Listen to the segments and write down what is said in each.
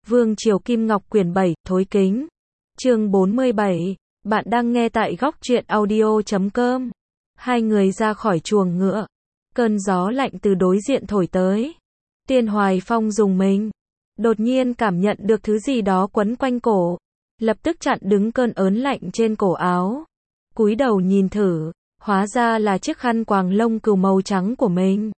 Vương Triều Kim Ngọc quyển 7, Thối Kính. Chương 47. Bạn đang nghe tại góc truyện audio.com. Hai người ra khỏi chuồng ngựa. Cơn gió lạnh từ đối diện thổi tới. Tiên Hoài Phong rùng mình. Đột nhiên cảm nhận được thứ gì đó quấn quanh cổ. Lập tức chặn đứng cơn ớn lạnh trên cổ áo. Cúi đầu nhìn thử. Hóa ra là chiếc khăn quàng lông cừu màu trắng của mình.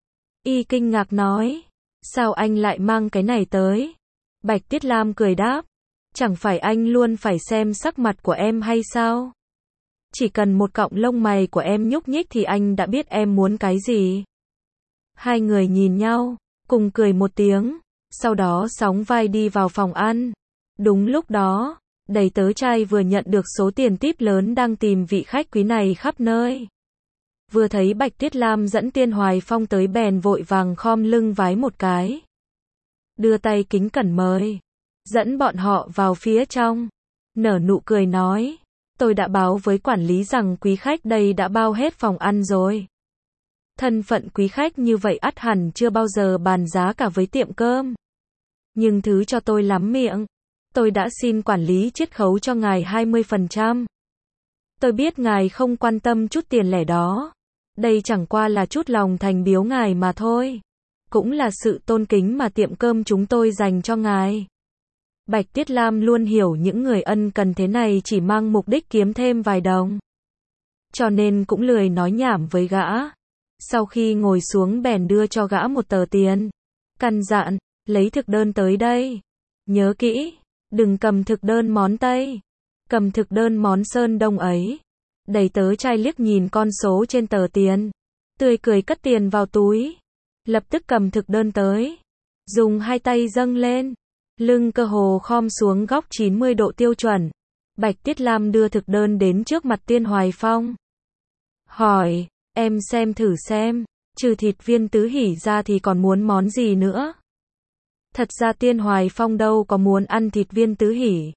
Y kinh ngạc nói. Sao anh lại mang cái này tới? Bạch Tiết Lam cười đáp. Chẳng phải anh luôn phải xem sắc mặt của em hay sao? Chỉ cần một cọng lông mày của em nhúc nhích thì anh đã biết em muốn cái gì. Hai người nhìn nhau, cùng cười một tiếng, sau đó sóng vai đi vào phòng ăn. Đúng lúc đó, đầy tớ trai vừa nhận được số tiền típ lớn đang tìm vị khách quý này khắp nơi. Vừa thấy Bạch Tiết Lam dẫn Tiên Hoài Phong tới bèn vội vàng khom lưng vái một cái. Đưa tay kính cẩn mời. Dẫn bọn họ vào phía trong. Nở nụ cười nói. Tôi đã báo với quản lý rằng quý khách đây đã bao hết phòng ăn rồi. Thân phận quý khách như vậy ắt hẳn chưa bao giờ bàn giá cả với tiệm cơm. Nhưng thứ cho tôi lắm miệng. Tôi đã xin quản lý chiết khấu cho ngài 20%. Tôi biết ngài không quan tâm chút tiền lẻ đó. Đây chẳng qua là chút lòng thành biếu ngài mà thôi. Cũng là sự tôn kính mà tiệm cơm chúng tôi dành cho ngài. Bạch Tiết Lam luôn hiểu những người ân cần thế này chỉ mang mục đích kiếm thêm vài đồng. Cho nên cũng lười nói nhảm với gã. Sau khi ngồi xuống bèn đưa cho gã một tờ tiền. Căn dặn, lấy thực đơn tới đây. Nhớ kỹ, đừng cầm thực đơn món Tây. Cầm thực đơn món Sơn Đông ấy. Đầy tớ trai liếc nhìn con số trên tờ tiền. Tươi cười cất tiền vào túi. Lập tức cầm thực đơn tới. Dùng hai tay dâng lên. Lưng cơ hồ khom xuống góc 90 độ tiêu chuẩn. Bạch Tiết Lam đưa thực đơn đến trước mặt Tiên Hoài Phong. Hỏi, em xem thử xem, trừ thịt viên tứ hỉ ra thì còn muốn món gì nữa? Thật ra Tiên Hoài Phong đâu có muốn ăn thịt viên tứ hỉ.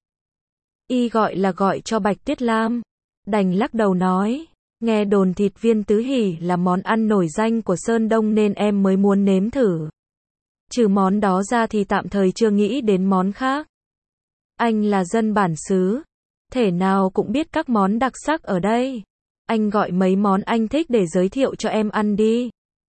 Y gọi là gọi cho Bạch Tiết Lam. Đành lắc đầu nói, nghe đồn thịt viên tứ hỉ là món ăn nổi danh của Sơn Đông nên em mới muốn nếm thử. Trừ món đó ra thì tạm thời chưa nghĩ đến món khác. Anh là dân bản xứ, thể nào cũng biết các món đặc sắc ở đây. Anh gọi mấy món anh thích để giới thiệu cho em ăn đi.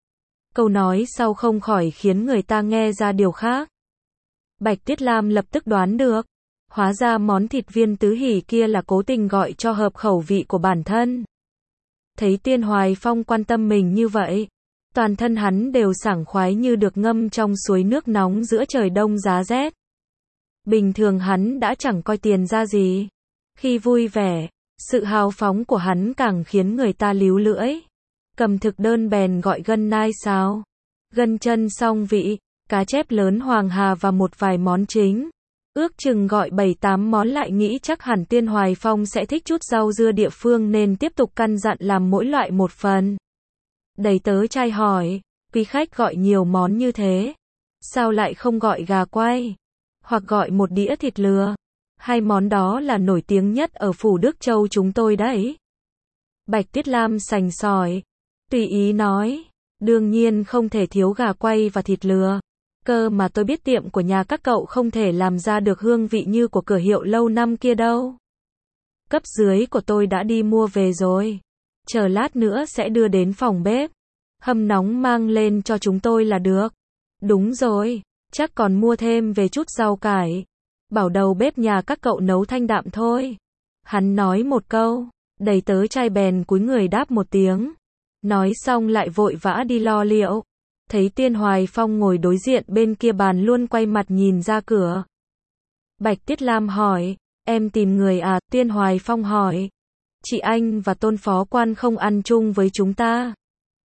Câu nói sau không khỏi khiến người ta nghe ra điều khác. Bạch Tiết Lam lập tức đoán được. Hóa ra món thịt viên tứ hỉ kia là cố tình gọi cho hợp khẩu vị của bản thân. Thấy Tiên Hoài Phong quan tâm mình như vậy, toàn thân hắn đều sảng khoái như được ngâm trong suối nước nóng giữa trời đông giá rét. Bình thường hắn đã chẳng coi tiền ra gì. Khi vui vẻ, sự hào phóng của hắn càng khiến người ta líu lưỡi. Cầm thực đơn bèn gọi gân nai xào, gân chân song vị, cá chép lớn Hoàng Hà và một vài món chính. Ước chừng gọi 7-8 món lại nghĩ chắc hẳn Tiên Hoài Phong sẽ thích chút rau dưa địa phương nên tiếp tục căn dặn làm mỗi loại một phần. Đầy tớ trai hỏi, quý khách gọi nhiều món như thế, sao lại không gọi gà quay, hoặc gọi một đĩa thịt lừa? Hai món đó là nổi tiếng nhất ở phủ Đức Châu chúng tôi đấy. Bạch Tiết Lam sành sỏi, tùy ý nói, đương nhiên không thể thiếu gà quay và thịt lừa. Cơ mà tôi biết tiệm của nhà các cậu không thể làm ra được hương vị như của cửa hiệu lâu năm kia đâu. Cấp dưới của tôi đã đi mua về rồi. Chờ lát nữa sẽ đưa đến phòng bếp. Hâm nóng mang lên cho chúng tôi là được. Đúng rồi, chắc còn mua thêm về chút rau cải. Bảo đầu bếp nhà các cậu nấu thanh đạm thôi. Hắn nói một câu, đầy tớ trai bèn cúi người đáp một tiếng. Nói xong lại vội vã đi lo liệu. Thấy Tiên Hoài Phong ngồi đối diện bên kia bàn luôn quay mặt nhìn ra cửa. Bạch Tiết Lam hỏi, em tìm người à? Tiên Hoài Phong hỏi, chị anh và Tôn phó quan không ăn chung với chúng ta.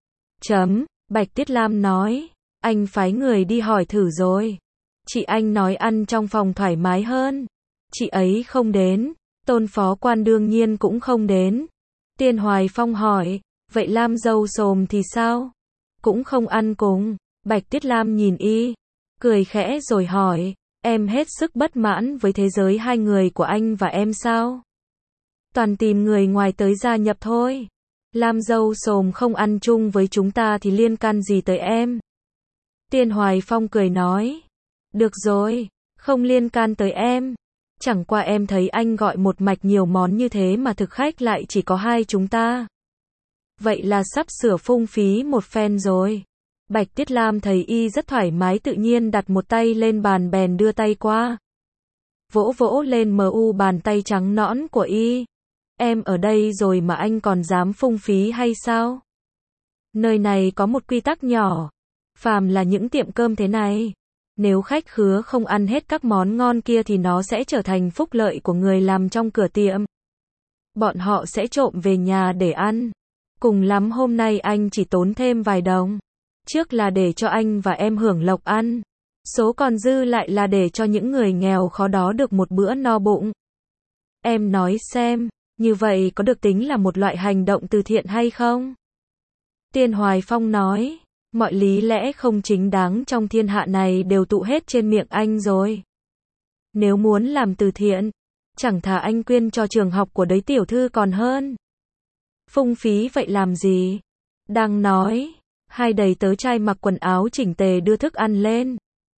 Bạch Tiết Lam nói, anh phái người đi hỏi thử rồi. Chị anh nói ăn trong phòng thoải mái hơn. Chị ấy không đến, Tôn phó quan đương nhiên cũng không đến. Tiên Hoài Phong hỏi, vậy Lam dâu xồm thì sao? Cũng không ăn cùng. Bạch Tiết Lam nhìn y, cười khẽ rồi hỏi, em hết sức bất mãn với thế giới hai người của anh và em sao? Toàn tìm người ngoài tới gia nhập thôi. Lam dâu xồm không ăn chung với chúng ta thì liên can gì tới em? Tiên Hoài Phong cười nói, được rồi, Không liên can tới em. Chẳng qua em thấy anh gọi một mạch nhiều món như thế mà thực khách lại chỉ có hai chúng ta. Vậy là sắp sửa phung phí một phen rồi. Bạch Tiết Lam thấy y rất thoải mái tự nhiên đặt một tay lên bàn bèn đưa tay qua. Vỗ vỗ lên bàn tay trắng nõn của y. Em ở đây rồi mà anh còn dám phung phí hay sao? Nơi này có một quy tắc nhỏ. Phàm là những tiệm cơm thế này, nếu khách khứa không ăn hết các món ngon kia thì nó sẽ trở thành phúc lợi của người làm trong cửa tiệm. Bọn họ sẽ trộm về nhà để ăn. Cùng lắm hôm nay anh chỉ tốn thêm vài đồng. Trước là để cho anh và em hưởng lộc ăn. Số còn dư lại là để cho những người nghèo khó đó được một bữa no bụng. Em nói xem, như vậy có được tính là một loại hành động từ thiện hay không? Tiên Hoài Phong nói, mọi lý lẽ không chính đáng trong thiên hạ này đều tụ hết trên miệng anh rồi. Nếu muốn làm từ thiện, chẳng thà anh quyên cho trường học của đấy tiểu thư còn hơn. Phung phí vậy làm gì? Đang nói, hai đầy tớ trai mặc quần áo chỉnh tề đưa thức ăn lên.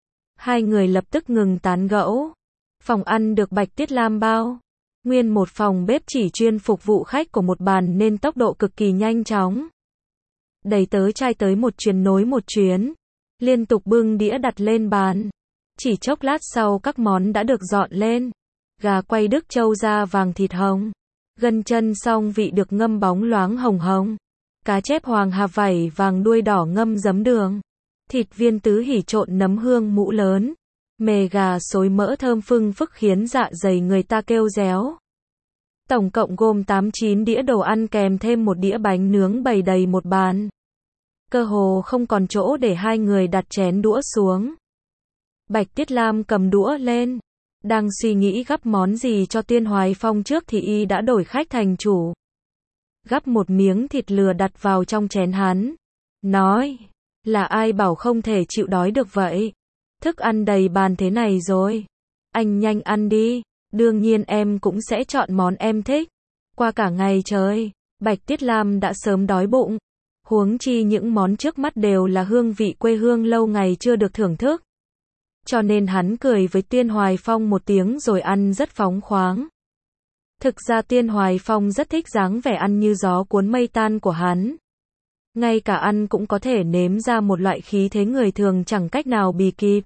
Hai người lập tức ngừng tán gẫu. Phòng ăn được Bạch Tiết Lam bao. Nguyên một phòng bếp chỉ chuyên phục vụ khách của một bàn nên tốc độ cực kỳ nhanh chóng. Đầy tớ trai tới một chuyến nối một chuyến, liên tục bưng đĩa đặt lên bàn. Chỉ chốc lát sau các món đã được dọn lên. Gà quay Đức Châu da vàng thịt hồng, gân chân song vị được ngâm bóng loáng hồng hồng, cá chép hoàng hà vảy vàng đuôi đỏ ngâm giấm đường, thịt viên tứ hỉ trộn nấm hương mũ lớn, mề gà xối mỡ thơm phưng phức khiến dạ dày người ta kêu réo. Tổng cộng gồm 8-9 đĩa đồ ăn kèm thêm một đĩa bánh nướng bày đầy một bàn. Cơ hồ không còn chỗ để hai người đặt chén đũa xuống. Bạch Tiết Lam cầm đũa lên, đang suy nghĩ gắp món gì cho Tiên Hoài Phong trước thì y đã đổi khách thành chủ. Gắp một miếng thịt lừa đặt vào trong chén hắn. Nói, là ai bảo không thể chịu đói được vậy? Thức ăn đầy bàn thế này rồi. Anh nhanh ăn đi, đương nhiên em cũng sẽ chọn món em thích. Qua cả ngày trời, Bạch Tiết Lam đã sớm đói bụng. Huống chi những món trước mắt đều là hương vị quê hương lâu ngày chưa được thưởng thức. Cho nên hắn cười với Tiên Hoài Phong một tiếng rồi ăn rất phóng khoáng. Thực ra Tiên Hoài Phong rất thích dáng vẻ ăn như gió cuốn mây tan của hắn. Ngay cả ăn cũng có thể nếm ra một loại khí thế người thường chẳng cách nào bì kịp.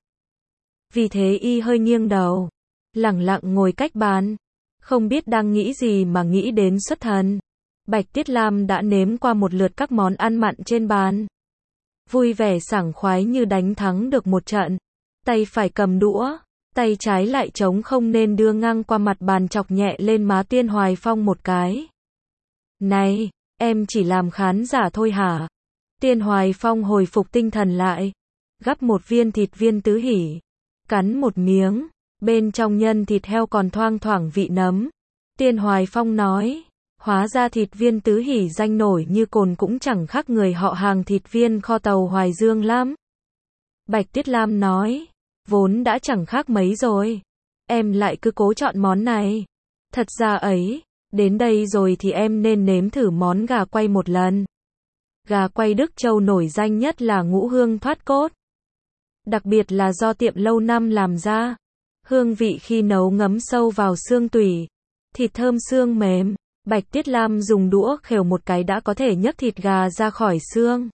Vì thế y hơi nghiêng đầu, lẳng lặng ngồi cách bàn, không biết đang nghĩ gì mà nghĩ đến xuất thần. Bạch Tiết Lam đã nếm qua một lượt các món ăn mặn trên bàn. Vui vẻ sảng khoái như đánh thắng được một trận. Tay phải cầm đũa, tay trái lại trống không nên đưa ngang qua mặt bàn chọc nhẹ lên má Tiên Hoài Phong một cái. Này, em chỉ làm khán giả thôi hả? Tiên Hoài Phong hồi phục tinh thần lại, gắp một viên thịt viên tứ hỉ, cắn một miếng, bên trong nhân thịt heo còn thoang thoảng vị nấm. Tiên Hoài Phong nói, hóa ra thịt viên tứ hỉ danh nổi như cồn cũng chẳng khác người họ hàng thịt viên kho tàu Hoài Dương lắm. Bạch Tiết Lam nói, vốn đã chẳng khác mấy rồi. Em lại cứ cố chọn món này. Thật ra ấy, đến đây rồi thì em nên nếm thử món gà quay một lần. Gà quay Đức Châu nổi danh nhất là ngũ hương thoát cốt. Đặc biệt là do tiệm lâu năm làm ra. Hương vị khi nấu ngấm sâu vào xương tủy. Thịt thơm xương mềm. Bạch Tiết Lam dùng đũa khều một cái đã có thể nhấc thịt gà ra khỏi xương.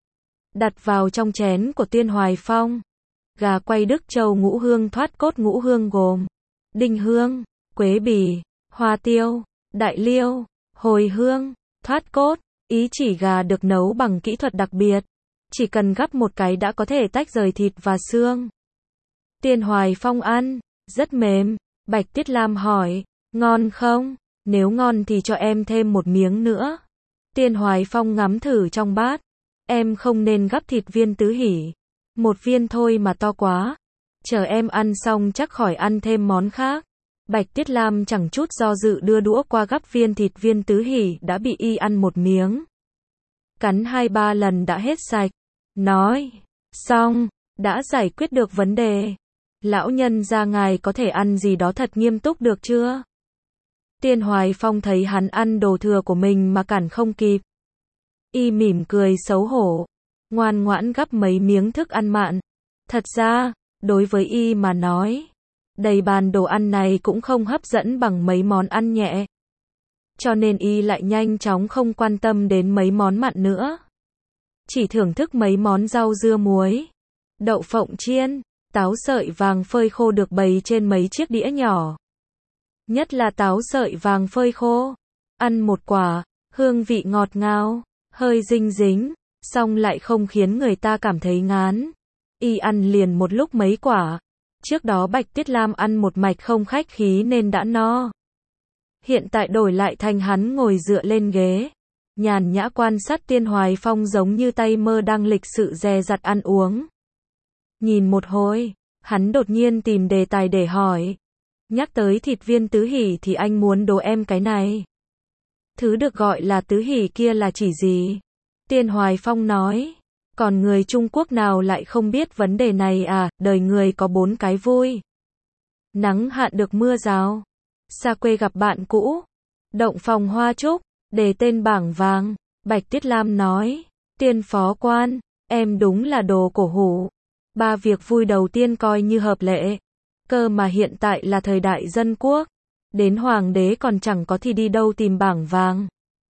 Đặt vào trong chén của Tiên Hoài Phong. Gà quay Đức Châu ngũ hương thoát cốt ngũ hương gồm đinh hương, quế bì, hoa tiêu, đại liêu, hồi hương, thoát cốt. Ý chỉ gà được nấu bằng kỹ thuật đặc biệt. Chỉ cần gắp một cái đã có thể tách rời thịt và xương. Tiên Hoài Phong ăn, rất mềm. Bạch Tiết Lam hỏi, ngon không? Nếu ngon thì cho em thêm một miếng nữa. Tiên Hoài Phong ngắm thử trong bát. Em không nên gắp thịt viên tứ hỉ. Một viên thôi mà to quá. Chờ em ăn xong chắc khỏi ăn thêm món khác. Bạch Tiết Lam chẳng chút do dự đưa đũa qua gắp viên thịt viên tứ hỉ đã bị y ăn một miếng. Cắn 2-3 lần đã hết sạch. Nói, xong, đã giải quyết được vấn đề. Lão nhân gia ngài có thể ăn gì đó thật nghiêm túc được chưa? Tiên Hoài Phong thấy hắn ăn đồ thừa của mình mà cản không kịp. Y mỉm cười xấu hổ, ngoan ngoãn gắp mấy miếng thức ăn mặn. Thật ra, đối với y mà nói, Đầy bàn đồ ăn này cũng không hấp dẫn bằng mấy món ăn nhẹ. Cho nên y lại nhanh chóng không quan tâm đến mấy món mặn nữa. Chỉ thưởng thức mấy món rau dưa muối, đậu phộng chiên, táo sợi vàng phơi khô được bày trên mấy chiếc đĩa nhỏ. Nhất là táo sợi vàng phơi khô. Ăn một quả, hương vị ngọt ngào, hơi dinh dính, xong lại không khiến người ta cảm thấy ngán. Y ăn liền một lúc mấy quả. Trước đó Bạch Tiết Lam ăn một mạch không khách khí nên đã no. Hiện tại đổi lại thành hắn ngồi dựa lên ghế, nhàn nhã quan sát Tiên Hoài Phong giống như tay mơ đang lịch sự dè dặt ăn uống. Nhìn một hồi, hắn đột nhiên tìm đề tài để hỏi. Nhắc tới thịt viên tứ hỷ thì anh muốn đố em cái này. Thứ được gọi là tứ hỷ kia là chỉ gì? Tiên Hoài Phong nói. Còn người Trung Quốc nào lại không biết vấn đề này à, đời người có 4 cái vui. Nắng hạn được mưa rào. Xa quê gặp bạn cũ. Động phòng hoa trúc. Đề tên bảng vàng. Bạch Tiết Lam nói. Tiên phó quan, em đúng là đồ cổ hủ. 3 việc vui đầu tiên coi như hợp lệ. Cơ mà hiện tại là thời đại dân quốc. Đến hoàng đế còn chẳng có thì đi đâu tìm bảng vàng.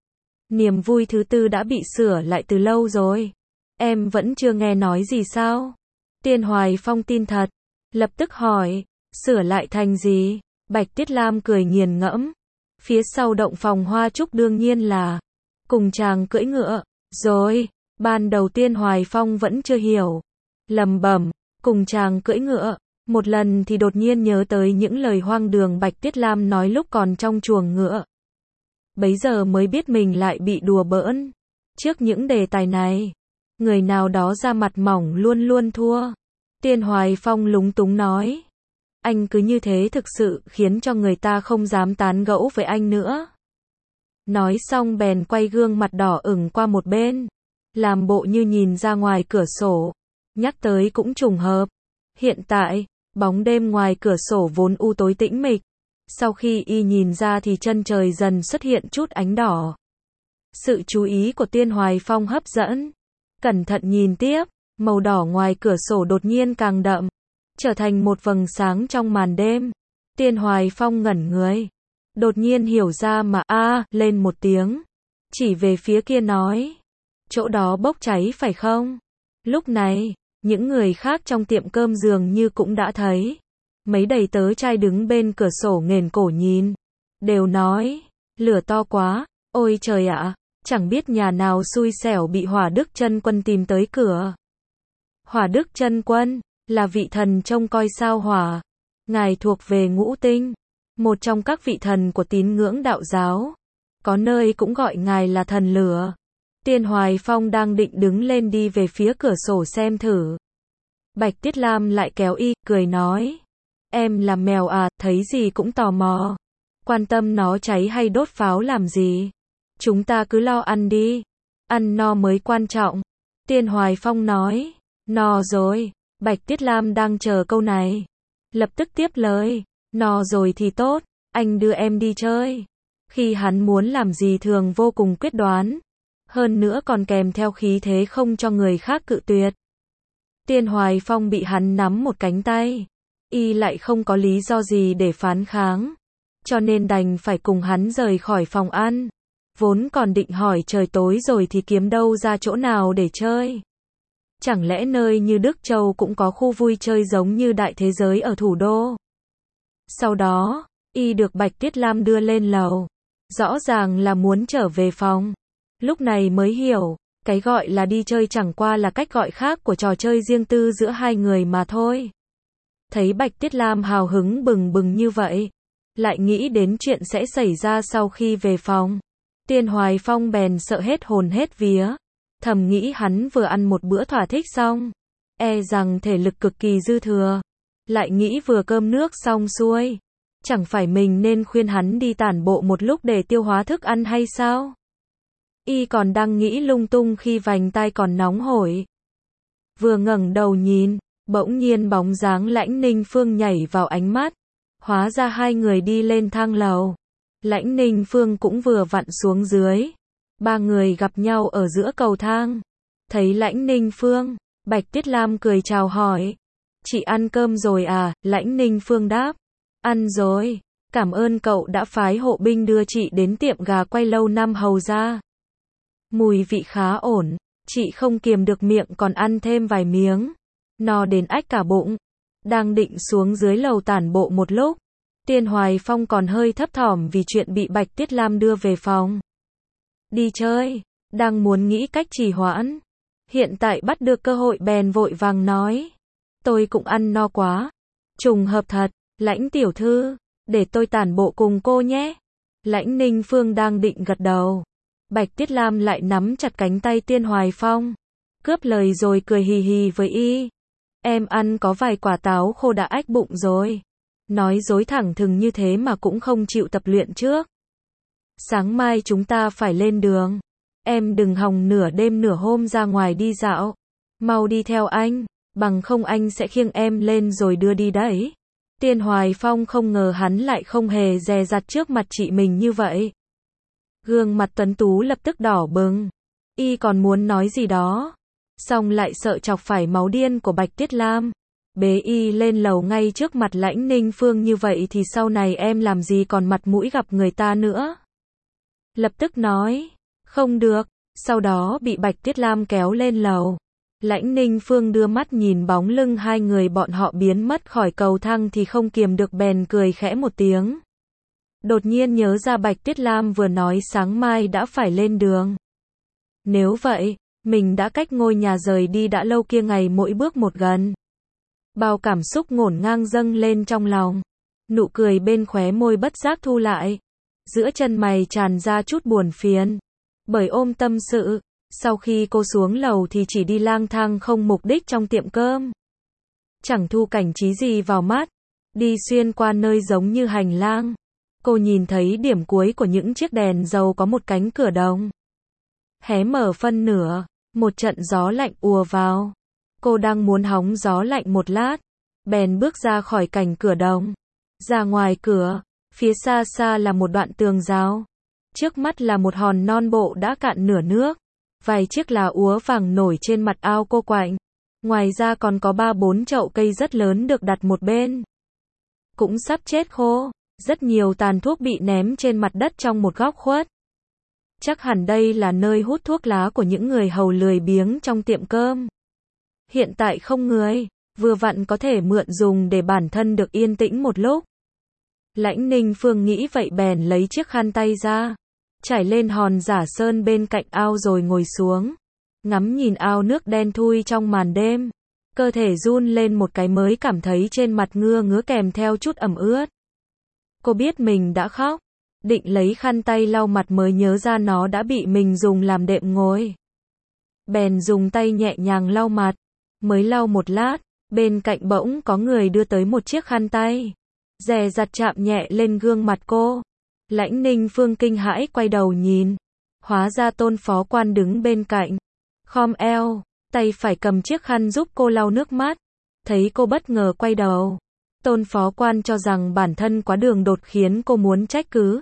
Niềm vui thứ tư đã bị sửa lại từ lâu rồi. Em vẫn chưa nghe nói gì sao? Tiên Hoài Phong tin thật. Lập tức hỏi. Sửa lại thành gì? Bạch Tiết Lam cười nghiền ngẫm. Phía sau động phòng hoa trúc đương nhiên là cùng chàng cưỡi ngựa. Rồi, ban đầu Tiên Hoài Phong vẫn chưa hiểu. Lẩm bẩm, cùng chàng cưỡi ngựa. Một lần thì đột nhiên nhớ tới những lời hoang đường Bạch Tiết Lam nói lúc còn trong chuồng ngựa. Bấy giờ mới biết mình lại bị đùa bỡn. Trước những đề tài này, người nào đó da mặt mỏng luôn luôn thua. Tiên Hoài Phong lúng túng nói. Anh cứ như thế thực sự khiến cho người ta không dám tán gẫu với anh nữa. Nói xong bèn quay gương mặt đỏ ửng qua một bên. Làm bộ như nhìn ra ngoài cửa sổ. Nhắc tới cũng trùng hợp. Hiện tại, bóng đêm ngoài cửa sổ vốn u tối tĩnh mịch. Sau khi y nhìn ra thì chân trời dần xuất hiện chút ánh đỏ. Sự chú ý của Tiên Hoài Phong hấp dẫn. Cẩn thận nhìn tiếp, màu đỏ ngoài cửa sổ đột nhiên càng đậm, trở thành một vầng sáng trong màn đêm. Tiên Hoài Phong ngẩn người, đột nhiên hiểu ra mà lên một tiếng, chỉ về phía kia nói, chỗ đó bốc cháy phải không? Lúc này, những người khác trong tiệm cơm dường như cũng đã thấy. Mấy đầy tớ trai đứng bên cửa sổ nghển cổ nhìn, đều nói, lửa to quá, ôi trời ạ, chẳng biết nhà nào xui xẻo bị Hỏa Đức Chân Quân tìm tới cửa. Hỏa Đức Chân Quân là vị thần trông coi sao hỏa, ngài thuộc về ngũ tinh, một trong các vị thần của tín ngưỡng đạo giáo, có nơi cũng gọi ngài là thần lửa. Tiên Hoài Phong đang định đứng lên đi về phía cửa sổ xem thử. Bạch Tiết Lam lại kéo y, cười nói, em là mèo à, thấy gì cũng tò mò, quan tâm nó cháy hay đốt pháo làm gì, chúng ta cứ lo ăn đi, ăn no mới quan trọng. Tiên Hoài Phong nói, no rồi. Bạch Tiết Lam đang chờ câu này, lập tức tiếp lời, no rồi thì tốt, anh đưa em đi chơi. Khi hắn muốn làm gì thường vô cùng quyết đoán, hơn nữa còn kèm theo khí thế không cho người khác cự tuyệt. Tiên Hoài Phong bị hắn nắm một cánh tay, y lại không có lý do gì để phản kháng, cho nên đành phải cùng hắn rời khỏi phòng ăn. Vốn còn định hỏi trời tối rồi thì kiếm đâu ra chỗ nào để chơi. Chẳng lẽ nơi như Đức Châu cũng có khu vui chơi giống như đại thế giới ở thủ đô? Sau đó, y được Bạch Tiết Lam đưa lên lầu. Rõ ràng là muốn trở về phòng. Lúc này mới hiểu, cái gọi là đi chơi chẳng qua là cách gọi khác của trò chơi riêng tư giữa hai người mà thôi. Thấy Bạch Tiết Lam hào hứng bừng bừng như vậy, lại nghĩ đến chuyện sẽ xảy ra sau khi về phòng. Tiên Hoài Phong bèn sợ hết hồn hết vía. Thầm nghĩ hắn vừa ăn một bữa thỏa thích xong, e rằng thể lực cực kỳ dư thừa. Lại nghĩ vừa cơm nước xong xuôi, chẳng phải mình nên khuyên hắn đi tản bộ một lúc để tiêu hóa thức ăn hay sao? Y còn đang nghĩ lung tung khi vành tai còn nóng hổi. Vừa ngẩng đầu nhìn, bỗng nhiên bóng dáng Lãnh Ninh Phương nhảy vào ánh mắt. Hóa ra hai người đi lên thang lầu. Lãnh Ninh Phương cũng vừa vặn xuống dưới. Ba người gặp nhau ở giữa cầu thang. Thấy Lãnh Ninh Phương, Bạch Tiết Lam cười chào hỏi. Chị ăn cơm rồi à? Lãnh Ninh Phương đáp. Ăn rồi. Cảm ơn cậu đã phái hộ binh đưa chị đến tiệm gà quay lâu năm hầu ra. Mùi vị khá ổn. Chị không kiềm được miệng còn ăn thêm vài miếng. No đến ách cả bụng. Đang định xuống dưới lầu tản bộ một lúc. Tiên Hoài Phong còn hơi thấp thỏm vì chuyện bị Bạch Tuyết Lam đưa về phòng. Đi chơi. Đang muốn nghĩ cách trì hoãn. Hiện tại bắt được cơ hội bèn vội vàng nói. Tôi cũng ăn no quá. Trùng hợp thật. Lãnh tiểu thư. Để tôi tản bộ cùng cô nhé. Lãnh Ninh Phương đang định gật đầu. Bạch Tuyết Lam lại nắm chặt cánh tay Tiên Hoài Phong. Cướp lời rồi cười hì hì với y. Em ăn có vài quả táo khô đã ách bụng rồi. Nói dối thẳng thừng như thế mà cũng không chịu tập luyện trước. Sáng mai chúng ta phải lên đường. Em đừng hòng nửa đêm nửa hôm ra ngoài đi dạo. Mau đi theo anh, bằng không anh sẽ khiêng em lên rồi đưa đi đấy. Tiên Hoài Phong không ngờ hắn lại không hề dè dặt trước mặt chị mình như vậy. Gương mặt tuấn tú lập tức đỏ bừng. Y còn muốn nói gì đó. Xong lại sợ chọc phải máu điên của Bạch Tuyết Lam. Bế y lên lầu ngay trước mặt Lãnh Ninh Phương như vậy thì sau này em làm gì còn mặt mũi gặp người ta nữa. Lập tức nói. Không được. Sau đó bị Bạch Tuyết Lam kéo lên lầu. Lãnh Ninh Phương đưa mắt nhìn bóng lưng hai người bọn họ biến mất khỏi cầu thang thì không kiềm được bèn cười khẽ một tiếng. Đột nhiên nhớ ra Bạch Tuyết Lam vừa nói sáng mai đã phải lên đường. Nếu vậy, mình đã cách ngôi nhà rời đi đã lâu kia ngày mỗi bước một gần. Bao cảm xúc ngổn ngang dâng lên trong lòng. Nụ cười bên khóe môi bất giác thu lại. Giữa chân mày tràn ra chút buồn phiền. Bởi ôm tâm sự, sau khi cô xuống lầu thì chỉ đi lang thang không mục đích trong tiệm cơm. Chẳng thu cảnh trí gì vào mắt. Đi xuyên qua nơi giống như hành lang. Cô nhìn thấy điểm cuối của những chiếc đèn dầu có một cánh cửa đồng. Hé mở phân nửa, một trận gió lạnh ùa vào. Cô đang muốn hóng gió lạnh một lát, bèn bước ra khỏi cánh cửa đồng. Ra ngoài cửa, phía xa xa là một đoạn tường rào. Trước mắt là một hòn non bộ đã cạn nửa nước. Vài chiếc lá úa vàng nổi trên mặt ao cô quạnh. Ngoài ra còn có 3-4 chậu cây rất lớn được đặt một bên. Cũng sắp chết khô. Rất nhiều tàn thuốc bị ném trên mặt đất trong một góc khuất. Chắc hẳn đây là nơi hút thuốc lá của những người hầu lười biếng trong tiệm cơm. Hiện tại không người, vừa vặn có thể mượn dùng để bản thân được yên tĩnh một lúc. Lãnh Ninh Phương nghĩ vậy bèn lấy chiếc khăn tay ra, trải lên hòn giả sơn bên cạnh ao rồi ngồi xuống. Ngắm nhìn ao nước đen thui trong màn đêm. Cơ thể run lên một cái mới cảm thấy trên mặt ngứa ngứa kèm theo chút ẩm ướt. Cô biết mình đã khóc, định lấy khăn tay lau mặt mới nhớ ra nó đã bị mình dùng làm đệm ngồi. Bèn dùng tay nhẹ nhàng lau mặt, mới lau một lát, bên cạnh bỗng có người đưa tới một chiếc khăn tay. Dè dặt chạm nhẹ lên gương mặt cô. Lãnh Ninh Phương kinh hãi quay đầu nhìn. Hóa ra Tôn phó quan đứng bên cạnh. Khom eo, tay phải cầm chiếc khăn giúp cô lau nước mắt. Thấy cô bất ngờ quay đầu. Tôn phó quan cho rằng bản thân quá đường đột khiến cô muốn trách cứ.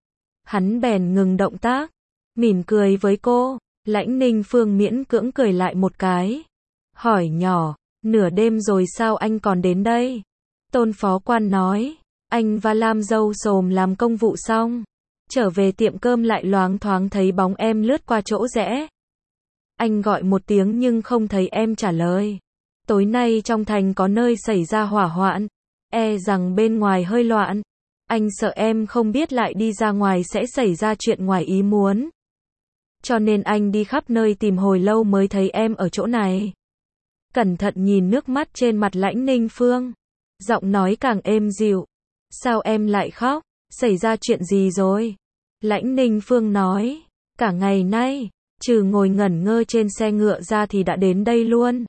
Hắn bèn ngừng động tác, mỉm cười với cô. Lãnh Ninh Phương miễn cưỡng cười lại một cái. Hỏi nhỏ, nửa đêm rồi sao anh còn đến đây? Tôn phó quan nói, anh và Lam dâu xồm làm công vụ xong. Trở về tiệm cơm lại loáng thoáng thấy bóng em lướt qua chỗ rẽ. Anh gọi một tiếng nhưng không thấy em trả lời. Tối nay trong thành có nơi xảy ra hỏa hoạn. E rằng bên ngoài hơi loạn. Anh sợ em không biết lại đi ra ngoài sẽ xảy ra chuyện ngoài ý muốn. Cho nên anh đi khắp nơi tìm hồi lâu mới thấy em ở chỗ này. Cẩn thận nhìn nước mắt trên mặt Lãnh Ninh Phương. Giọng nói càng êm dịu. Sao em lại khóc? Xảy ra chuyện gì rồi? Lãnh Ninh Phương nói. Cả ngày nay, trừ ngồi ngẩn ngơ trên xe ngựa ra thì đã đến đây luôn.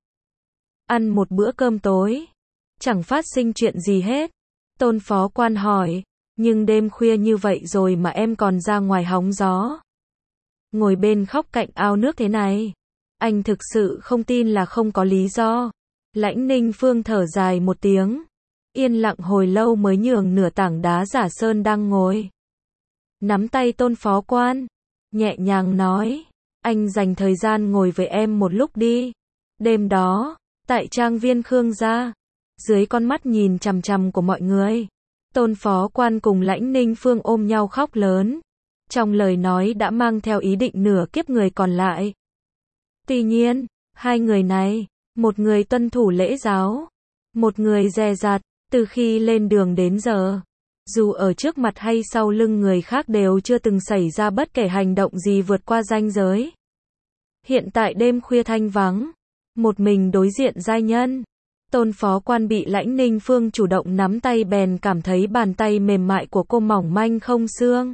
Ăn một bữa cơm tối. Chẳng phát sinh chuyện gì hết. Tôn phó quan hỏi. Nhưng đêm khuya như vậy rồi mà em còn ra ngoài hóng gió. Ngồi bên khóc cạnh ao nước thế này. Anh thực sự không tin là không có lý do. Lãnh Ninh Phương thở dài một tiếng. Yên lặng hồi lâu mới nhường nửa tảng đá giả sơn đang ngồi. Nắm tay Tôn phó quan. Nhẹ nhàng nói. Anh dành thời gian ngồi với em một lúc đi. Đêm đó, tại trang viên Khương gia. Dưới con mắt nhìn chằm chằm của mọi người, Tôn Phó Quan cùng Lãnh Ninh Phương ôm nhau khóc lớn. Trong lời nói đã mang theo ý định nửa kiếp người còn lại. Tuy nhiên, hai người này, một người tuân thủ lễ giáo, một người dè dặt, từ khi lên đường đến giờ, dù ở trước mặt hay sau lưng người khác đều chưa từng xảy ra bất kể hành động gì vượt qua ranh giới. Hiện tại đêm khuya thanh vắng, một mình đối diện giai nhân, Tôn Phó Quan bị Lãnh Ninh Phương chủ động nắm tay bèn cảm thấy bàn tay mềm mại của cô mỏng manh không xương.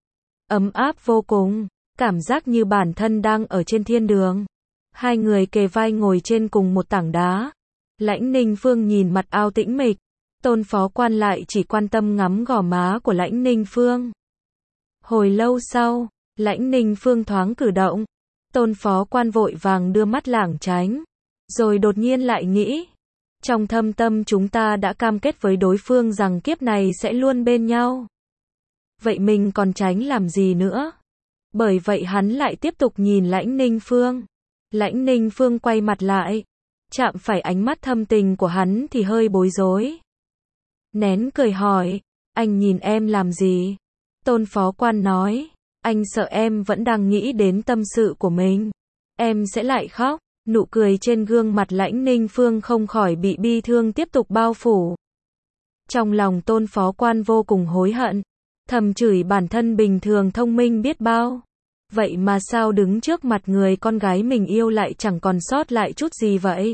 Ấm áp vô cùng, cảm giác như bản thân đang ở trên thiên đường. Hai người kề vai ngồi trên cùng một tảng đá. Lãnh Ninh Phương nhìn mặt ao tĩnh mịch, Tôn Phó Quan lại chỉ quan tâm ngắm gò má của Lãnh Ninh Phương. Hồi lâu sau, Lãnh Ninh Phương thoáng cử động, Tôn Phó Quan vội vàng đưa mắt lảng tránh, rồi đột nhiên lại nghĩ, trong thâm tâm chúng ta đã cam kết với đối phương rằng kiếp này sẽ luôn bên nhau. Vậy mình còn tránh làm gì nữa? Bởi vậy hắn lại tiếp tục nhìn Lãnh Ninh Phương. Lãnh Ninh Phương quay mặt lại, chạm phải ánh mắt thâm tình của hắn thì hơi bối rối. Nén cười hỏi, anh nhìn em làm gì? Tôn Phó Quan nói, anh sợ em vẫn đang nghĩ đến tâm sự của mình. Em sẽ lại khóc. Nụ cười trên gương mặt Lãnh Ninh Phương không khỏi bị bi thương tiếp tục bao phủ. Trong lòng Tôn Phó Quan vô cùng hối hận, thầm chửi bản thân bình thường thông minh biết bao. Vậy mà sao đứng trước mặt người con gái mình yêu lại chẳng còn sót lại chút gì vậy?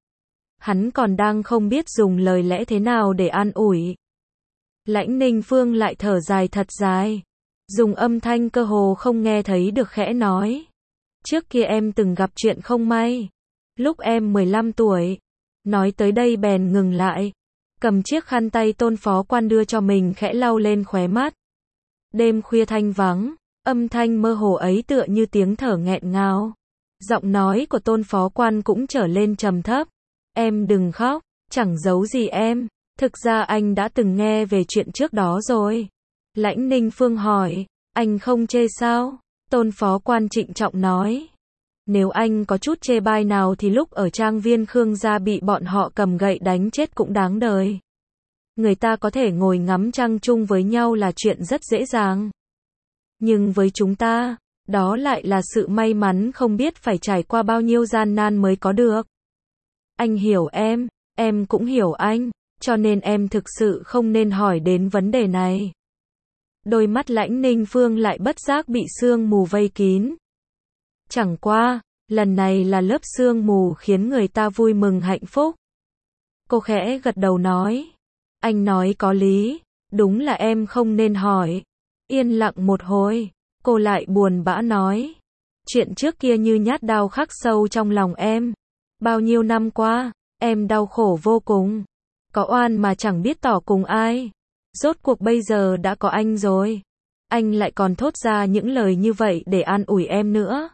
Hắn còn đang không biết dùng lời lẽ thế nào để an ủi. Lãnh Ninh Phương lại thở dài thật dài, dùng âm thanh cơ hồ không nghe thấy được khẽ nói. Trước kia em từng gặp chuyện không may. Lúc em 15 tuổi. Nói tới đây bèn ngừng lại. Cầm chiếc khăn tay Tôn Phó Quan đưa cho mình khẽ lau lên khóe mắt. Đêm khuya thanh vắng, âm thanh mơ hồ ấy tựa như tiếng thở nghẹn ngào. Giọng nói của Tôn Phó Quan cũng trở lên trầm thấp. Em đừng khóc, chẳng giấu gì em. Thực ra anh đã từng nghe về chuyện trước đó rồi. Lãnh Ninh Phương hỏi, anh không chê sao? Tôn Phó Quan trịnh trọng nói. Nếu anh có chút chê bai nào thì lúc ở trang viên Khương gia bị bọn họ cầm gậy đánh chết cũng đáng đời. Người ta có thể ngồi ngắm trăng chung với nhau là chuyện rất dễ dàng. Nhưng với chúng ta, đó lại là sự may mắn không biết phải trải qua bao nhiêu gian nan mới có được. Anh hiểu em cũng hiểu anh, cho nên em thực sự không nên hỏi đến vấn đề này. Đôi mắt Lãnh Ninh Phương lại bất giác bị sương mù vây kín. Chẳng qua, lần này là lớp sương mù khiến người ta vui mừng hạnh phúc. Cô khẽ gật đầu nói. Anh nói có lý, đúng là em không nên hỏi. Yên lặng một hồi, cô lại buồn bã nói. Chuyện trước kia như nhát đao khắc sâu trong lòng em. Bao nhiêu năm qua, em đau khổ vô cùng. Có oan mà chẳng biết tỏ cùng ai. Rốt cuộc bây giờ đã có anh rồi. Anh lại còn thốt ra những lời như vậy để an ủi em nữa.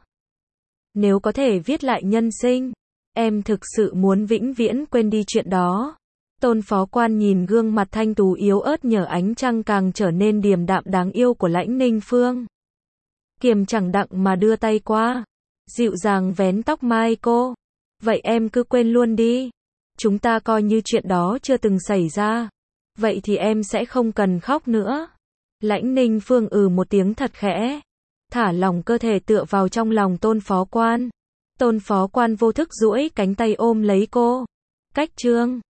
Nếu có thể viết lại nhân sinh, em thực sự muốn vĩnh viễn quên đi chuyện đó. Tôn Phó Quan nhìn gương mặt thanh tú yếu ớt nhờ ánh trăng càng trở nên điềm đạm đáng yêu của Lãnh Ninh Phương. Kiềm chẳng đặng mà đưa tay qua, dịu dàng vén tóc mai cô. Vậy em cứ quên luôn đi. Chúng ta coi như chuyện đó chưa từng xảy ra. Vậy thì em sẽ không cần khóc nữa. Lãnh Ninh Phương một tiếng thật khẽ, thả lỏng cơ thể tựa vào trong lòng Tôn Phó Quan. Tôn Phó Quan vô thức duỗi cánh tay ôm lấy cô. Cách chương